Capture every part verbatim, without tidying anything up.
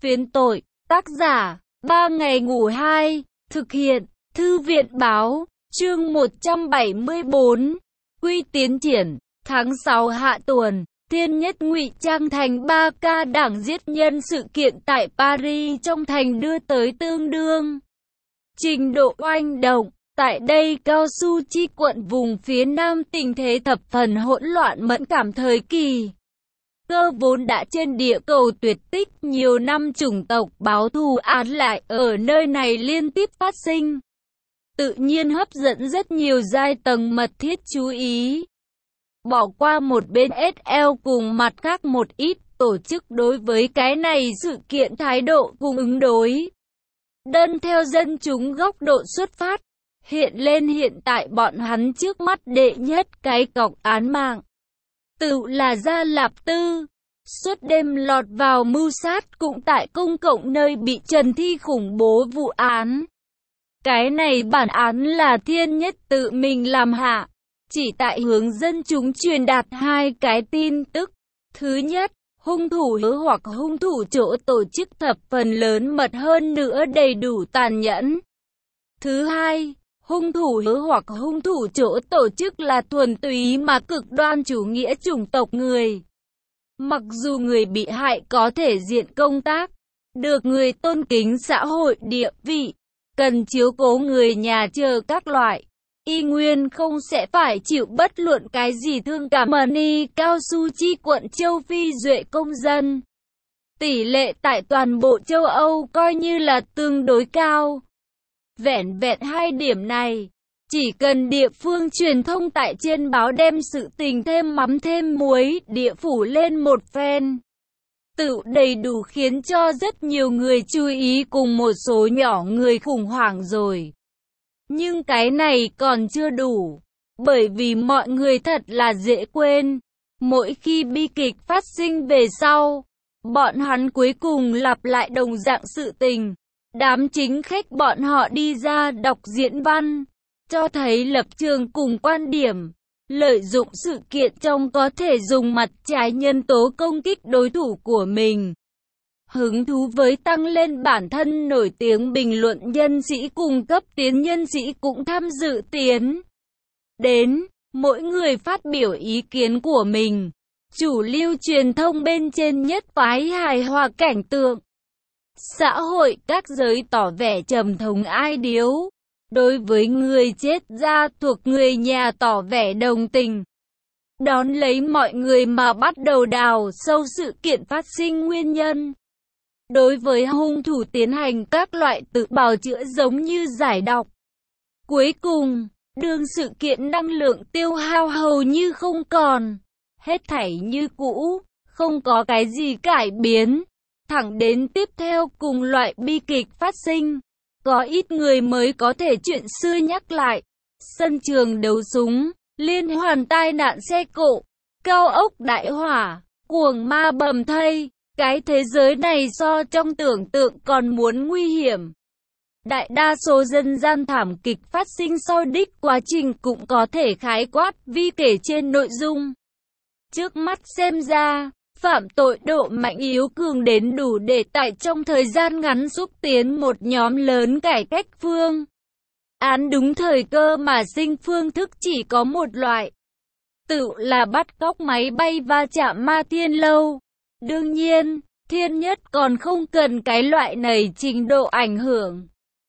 Phiến tội, tác giả, ba ngày ngủ hai, thực hiện, Thư viện Báo, chương một trăm bảy mươi bốn, Quy tiến triển, tháng sáu hạ tuần, Thiên Nhất ngụy trang thành ba ca đảng giết nhân sự kiện tại Paris trong thành đưa tới tương đương trình độ oanh động. Tại đây Cao Su Chi quận vùng phía nam tình thế thập phần hỗn loạn mẫn cảm thời kỳ. Cơ vốn đã trên địa cầu tuyệt tích nhiều năm, chủng tộc báo thù án lại ở nơi này liên tiếp phát sinh, tự nhiên hấp dẫn rất nhiều giai tầng mật thiết chú ý. Bỏ qua một bên ét lờ cùng mặt khác một ít tổ chức đối với cái này sự kiện thái độ cùng ứng đối. Đơn theo dân chúng góc độ xuất phát, hiện lên hiện tại bọn hắn trước mắt đệ nhất cái cọc án mạng tự là Gia Lạp Tư. Suốt đêm lọt vào mưu sát cũng tại công cộng nơi bị trần thi khủng bố vụ án. Cái này bản án là Thiên Nhất tự mình làm hạ, chỉ tại hướng dân chúng truyền đạt hai cái tin tức. Thứ nhất, hung thủ hứa hoặc hung thủ chỗ tổ chức thập phần lớn mật hơn nữa đầy đủ tàn nhẫn. Thứ hai, hung thủ hứa hoặc hung thủ chỗ tổ chức là thuần túy mà cực đoan chủ nghĩa chủng tộc người. Mặc dù người bị hại có thể diện công tác, được người tôn kính xã hội địa vị, cần chiếu cố người nhà chờ các loại, y nguyên không sẽ phải chịu bất luận cái gì thương cảm. Mani Cao Su Chi quận châu Phi duệ công dân, tỷ lệ tại toàn bộ châu Âu coi như là tương đối cao. Vẻn vẹn hai điểm này, chỉ cần địa phương truyền thông tại trên báo đem sự tình thêm mắm thêm muối địa phủ lên một phen, tự đầy đủ khiến cho rất nhiều người chú ý cùng một số nhỏ người khủng hoảng rồi. Nhưng cái này còn chưa đủ, bởi vì mọi người thật là dễ quên. Mỗi khi bi kịch phát sinh về sau, bọn hắn cuối cùng lặp lại đồng dạng sự tình. Đám chính khách bọn họ đi ra đọc diễn văn, cho thấy lập trường cùng quan điểm, lợi dụng sự kiện trong có thể dùng mặt trái nhân tố công kích đối thủ của mình. Hứng thú với tăng lên bản thân nổi tiếng bình luận nhân sĩ cùng cấp tiến nhân sĩ cũng tham dự tiến đến, mỗi người phát biểu ý kiến của mình. Chủ lưu truyền thông bên trên nhất phái hài hòa cảnh tượng xã hội các giới tỏ vẻ trầm thống ai điếu. Đối với người chết gia thuộc người nhà tỏ vẻ đồng tình. Đón lấy mọi người mà bắt đầu đào sâu sự kiện phát sinh nguyên nhân. Đối với hung thủ tiến hành các loại tự bào chữa giống như giải độc. Cuối cùng, đương sự kiện năng lượng tiêu hao hầu như không còn. Hết thảy như cũ, không có cái gì cải biến. Thẳng đến tiếp theo cùng loại bi kịch phát sinh. Có ít người mới có thể chuyện xưa nhắc lại. Sân trường đấu súng, liên hoàn tai nạn xe cộ, cao ốc đại hỏa, cuồng ma bầm thây. Cái thế giới này so trong tưởng tượng còn muốn nguy hiểm. Đại đa số dân gian thảm kịch phát sinh sau đích quá trình cũng có thể khái quát vi kể trên nội dung. Trước mắt xem ra, phạm tội độ mạnh yếu cường đến đủ để tại trong thời gian ngắn xúc tiến một nhóm lớn cải cách phương án đúng thời cơ mà sinh phương thức chỉ có một loại. Tự là bắt cóc máy bay va chạm Ma Thiên Lâu. Đương nhiên, Thiên Nhất còn không cần cái loại này trình độ ảnh hưởng.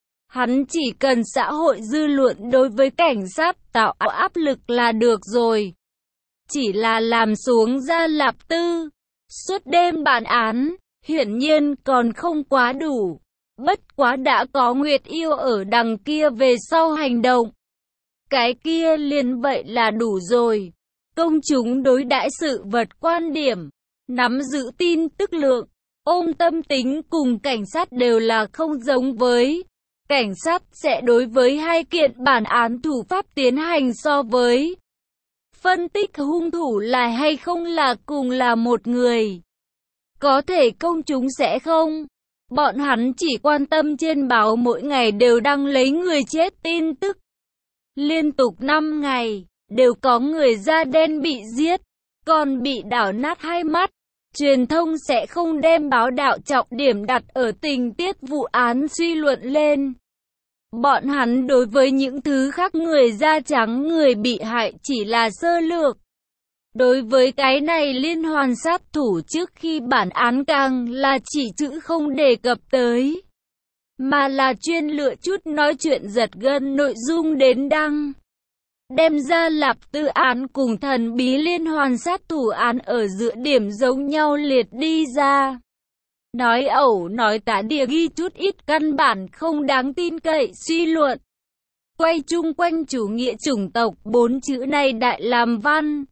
Hắn chỉ cần xã hội dư luận đối với cảnh sát tạo áp lực là được rồi. Chỉ là làm xuống Gia Lạp Tư. Suốt đêm bản án, hiển nhiên còn không quá đủ. Bất quá đã có Nguyệt Yêu ở đằng kia về sau hành động. Cái kia liền vậy là đủ rồi. Công chúng đối đãi sự vật quan điểm, nắm giữ tin tức lượng, ôm tâm tính cùng cảnh sát đều là không giống với. Cảnh sát sẽ đối với hai kiện bản án thủ pháp tiến hành so với phân tích hung thủ là hay không là cùng là một người. Có thể công chúng sẽ không. Bọn hắn chỉ quan tâm trên báo mỗi ngày đều đăng lấy người chết tin tức. Liên tục năm ngày, đều có người da đen bị giết, còn bị đảo nát hai mắt. truyền thông sẽ không đem báo đạo trọng điểm đặt ở tình tiết vụ án suy luận lên. Bọn hắn đối với những thứ khác người da trắng người bị hại chỉ là sơ lược. Đối với cái này liên hoàn sát thủ trước khi bản án càng là chỉ chữ không đề cập tới. Mà là chuyên lựa chút nói chuyện giật gân nội dung đến đăng. Đem ra lạp tư án cùng thần bí liên hoàn sát thủ án ở giữa điểm giống nhau liệt đi ra. Nói ẩu nói tả địa ghi chút ít căn bản không đáng tin cậy suy luận. Quay chung quanh chủ nghĩa chủng tộc bốn chữ này đại làm văn.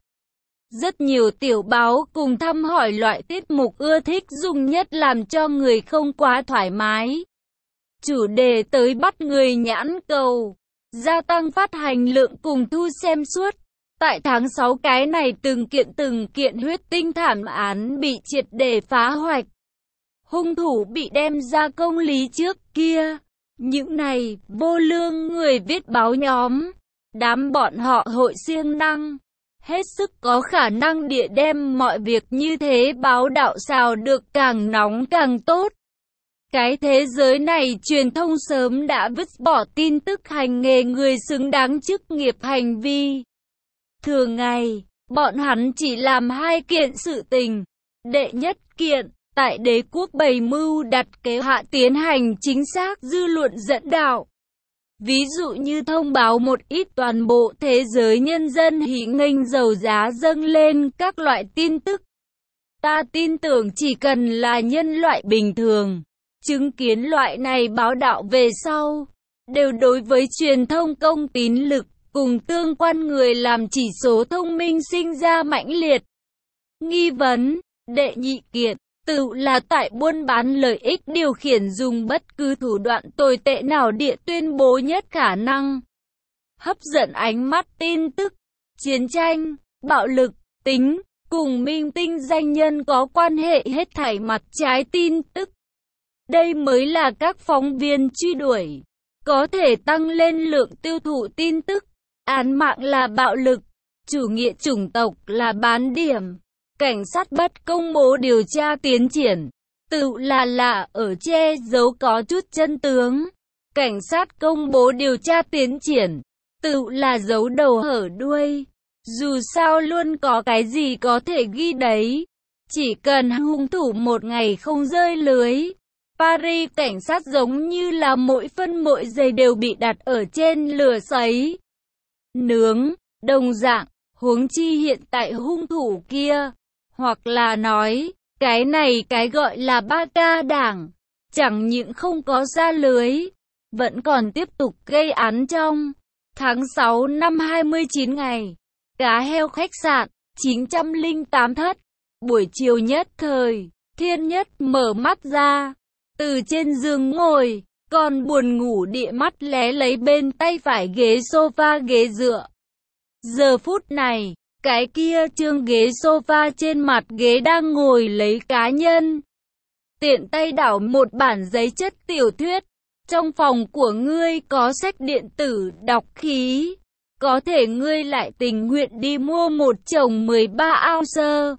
Rất nhiều tiểu báo cùng thăm hỏi loại tiết mục ưa thích dùng nhất làm cho người không quá thoải mái. Chủ đề tới bắt người nhãn cầu, gia tăng phát hành lượng cùng thu xem suốt. Tại tháng sáu cái này từng kiện từng kiện huyết tinh thảm án bị triệt để phá hoạch. Hung thủ bị đem ra công lý trước kia. Những này vô lương người viết báo nhóm, đám bọn họ hội siêng năng, hết sức có khả năng địa đem mọi việc như thế báo đạo xào được càng nóng càng tốt. Cái thế giới này truyền thông sớm đã vứt bỏ tin tức hành nghề người xứng đáng chức nghiệp hành vi. Thường ngày, bọn hắn chỉ làm hai kiện sự tình. Đệ nhất kiện, tại đế quốc bày mưu đặt kế hạ tiến hành chính xác dư luận dẫn đạo. Ví dụ như thông báo một ít toàn bộ thế giới nhân dân hỉ nghênh dầu giá dâng lên các loại tin tức. Ta tin tưởng chỉ cần là nhân loại bình thường, chứng kiến loại này báo đạo về sau, đều đối với truyền thông công tín lực cùng tương quan người làm chỉ số thông minh sinh ra mãnh liệt nghi vấn. Đệ nhị kiện, tự là tại buôn bán lợi ích điều khiển dùng bất cứ thủ đoạn tồi tệ nào địa tuyên bố nhất khả năng hấp dẫn ánh mắt tin tức, chiến tranh, bạo lực, tính, cùng minh tinh danh nhân có quan hệ hết thảy mặt trái tin tức. Đây mới là các phóng viên truy đuổi, có thể tăng lên lượng tiêu thụ tin tức. Án mạng là bạo lực, chủ nghĩa chủng tộc là bán điểm. Cảnh sát bất công bố điều tra tiến triển, tự là là ở che giấu có chút chân tướng. Cảnh sát công bố điều tra tiến triển, tự là giấu đầu hở đuôi. Dù sao luôn có cái gì có thể ghi đấy. Chỉ cần hung thủ một ngày không rơi lưới. Paris cảnh sát giống như là mỗi phân mỗi giây đều bị đặt ở trên lửa sấy nướng, đồng dạng, huống chi hiện tại hung thủ kia. Hoặc là nói, cái này cái gọi là ba ca đảng, chẳng những không có ra lưới, vẫn còn tiếp tục gây án trong tháng sáu năm hai mươi chín ngày. Cá heo khách sạn, chín trăm lẻ tám thất, buổi chiều nhất thời, Thiên Nhất mở mắt ra, từ trên giường ngồi, còn buồn ngủ địa mắt lé lấy bên tay phải ghế sofa ghế dựa. Giờ phút này, cái kia trương ghế sofa trên mặt ghế đang ngồi lấy cá nhân. Tiện tay đảo một bản giấy chất tiểu thuyết. Trong phòng của ngươi có sách điện tử đọc khí. Có thể ngươi lại tình nguyện đi mua một chồng mười ba ounce.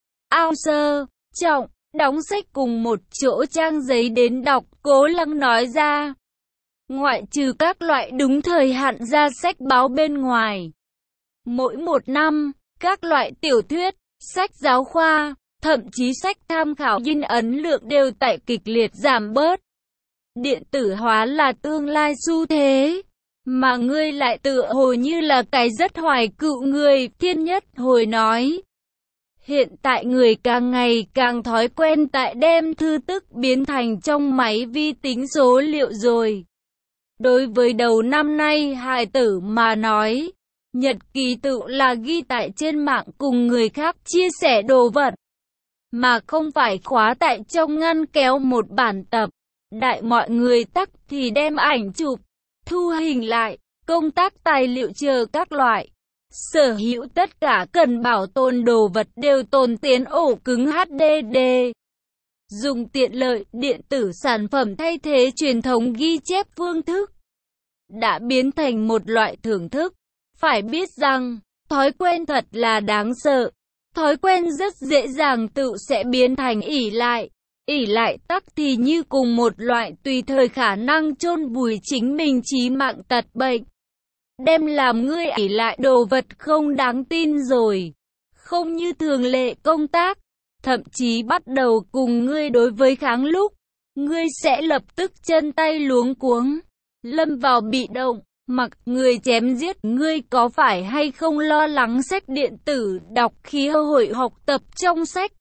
Ounce, trọng, đóng sách cùng một chỗ trang giấy đến đọc, Cố Lăng nói ra. Ngoại trừ các loại đúng thời hạn ra sách báo bên ngoài. Mỗi một năm, các loại tiểu thuyết, sách giáo khoa, thậm chí sách tham khảo in ấn lượng đều tại kịch liệt giảm bớt. Điện tử hóa là tương lai xu thế, mà ngươi lại tựa hồ như là cái rất hoài cựu người. Thiên Nhất hồi nói. Hiện tại người càng ngày càng thói quen tại đem thư tức biến thành trong máy vi tính số liệu rồi. Đối với đầu năm nay hài tử mà nói, nhật ký tự là ghi tại trên mạng cùng người khác chia sẻ đồ vật, mà không phải khóa tại trong ngăn kéo một bản tập. Đại mọi người tắc thì đem ảnh chụp, thu hình lại, công tác tài liệu chờ các loại. Sở hữu tất cả cần bảo tồn đồ vật đều tồn tiến ổ cứng hát đê đê. Dùng tiện lợi điện tử sản phẩm thay thế truyền thống ghi chép phương thức, đã biến thành một loại thưởng thức. Phải biết rằng, thói quen thật là đáng sợ. Thói quen rất dễ dàng tự sẽ biến thành ỷ lại. Ỷ lại tắc thì như cùng một loại tùy thời khả năng chôn vùi chính mình chí mạng tật bệnh. Đem làm ngươi ỷ lại đồ vật không đáng tin rồi. Không như thường lệ công tác, thậm chí bắt đầu cùng ngươi đối với kháng lúc, ngươi sẽ lập tức chân tay luống cuống, lâm vào bị động, mặc người chém giết. Ngươi có phải hay không lo lắng sách điện tử, đọc khí hội học tập trong sách?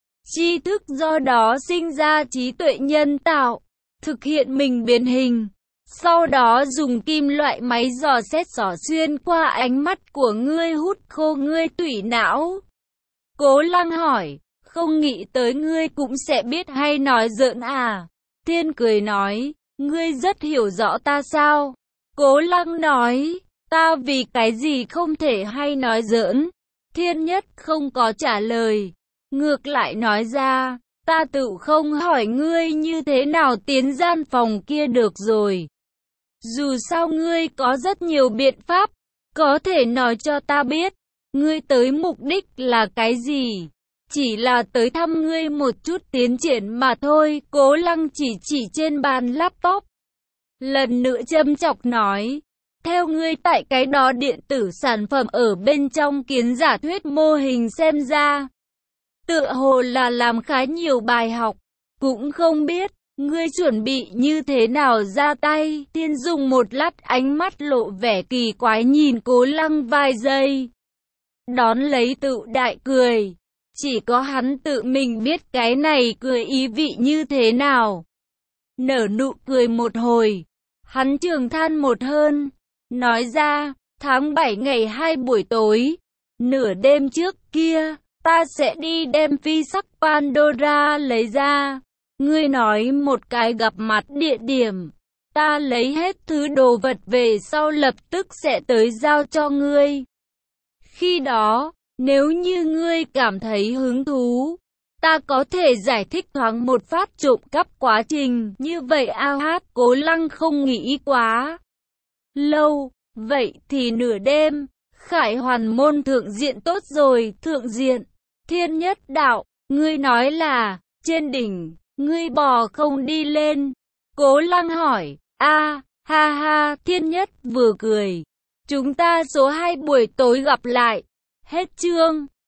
Tri thức do đó sinh ra trí tuệ nhân tạo, thực hiện mình biến hình, sau đó dùng kim loại máy dò xét xỏ xuyên qua ánh mắt của ngươi hút khô ngươi tủy não. Cố Lăng hỏi, không nghĩ tới ngươi cũng sẽ biết hay nói giỡn à? Thiên cười nói, ngươi rất hiểu rõ ta sao? Cố Lăng nói, ta vì cái gì không thể hay nói giỡn? Thiên Nhất không có trả lời, ngược lại nói ra, ta tự không hỏi ngươi như thế nào tiến gian phòng kia được rồi. Dù sao ngươi có rất nhiều biện pháp, có thể nói cho ta biết, ngươi tới mục đích là cái gì? Chỉ là tới thăm ngươi một chút tiến triển mà thôi. Cố Lăng chỉ chỉ trên bàn laptop, lần nữa châm chọc nói, theo ngươi tại cái đó điện tử sản phẩm ở bên trong kiến giả thuyết mô hình xem ra, tựa hồ là làm khá nhiều bài học, cũng không biết ngươi chuẩn bị như thế nào ra tay. Thiên dùng một lát ánh mắt lộ vẻ kỳ quái nhìn Cố Lăng vài giây, đón lấy tự đại cười. Chỉ có hắn tự mình biết cái này cười ý vị như thế nào. Nở nụ cười một hồi, hắn trường than một hơn, nói ra, tháng bảy ngày hai buổi tối, nửa đêm trước kia, ta sẽ đi đem phi sắc Pandora lấy ra. Ngươi nói một cái gặp mặt địa điểm, ta lấy hết thứ đồ vật về sau lập tức sẽ tới giao cho ngươi. Khi đó, nếu như ngươi cảm thấy hứng thú, ta có thể giải thích thoáng một phát trộm cắp quá trình. Như vậy a hát, Cố Lăng không nghĩ quá lâu, vậy thì nửa đêm, Khải Hoàn môn thượng diện tốt rồi. Thượng diện, Thiên Nhất đạo, ngươi nói là, trên đỉnh, ngươi bò không đi lên. Cố Lăng hỏi, a ha ha. Thiên Nhất vừa cười, chúng ta số hai buổi tối gặp lại. Hết chương.